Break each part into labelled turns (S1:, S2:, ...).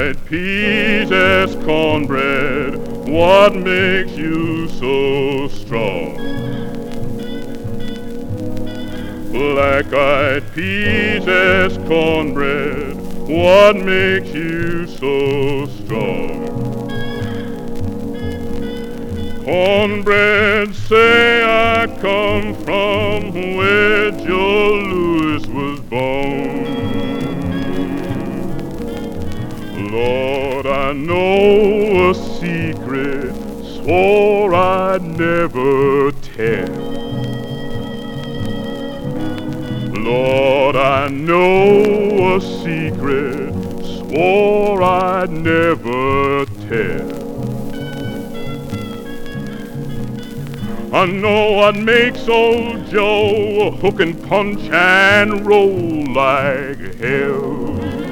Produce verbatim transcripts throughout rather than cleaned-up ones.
S1: Black-eyed peas as cornbread, what makes you so strong? Black-eyed peas as cornbread, what makes you so strong? Cornbread, say I come from where Joe Louis was born. Lord, I know a secret, swore I'd never tell. Lord, I know a secret, swore I'd never tell. I know what makes old Joe hook and punch and roll like hell.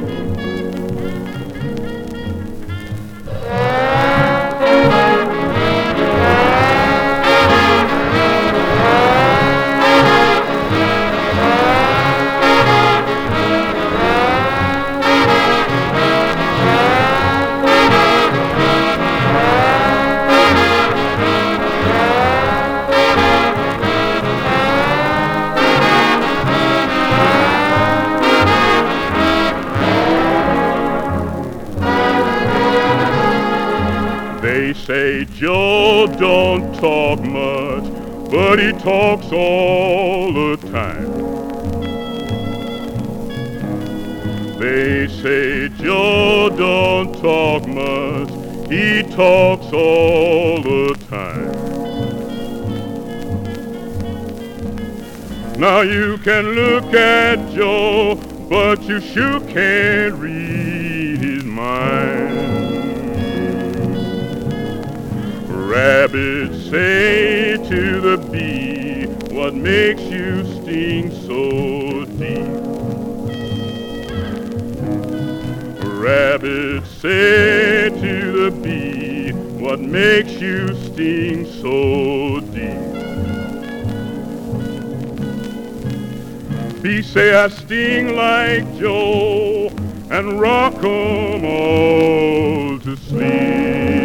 S1: They say Joe don't talk much, but he talks all the time. They say Joe don't talk much, he talks all the time. Now you can look at Joe, but you sure can't read his mind. Rabbits say to the bee, what makes you sting so deep? Rabbits say to the bee, what makes you sting so deep? Bee say I sting like Joe and rock 'em all to sleep.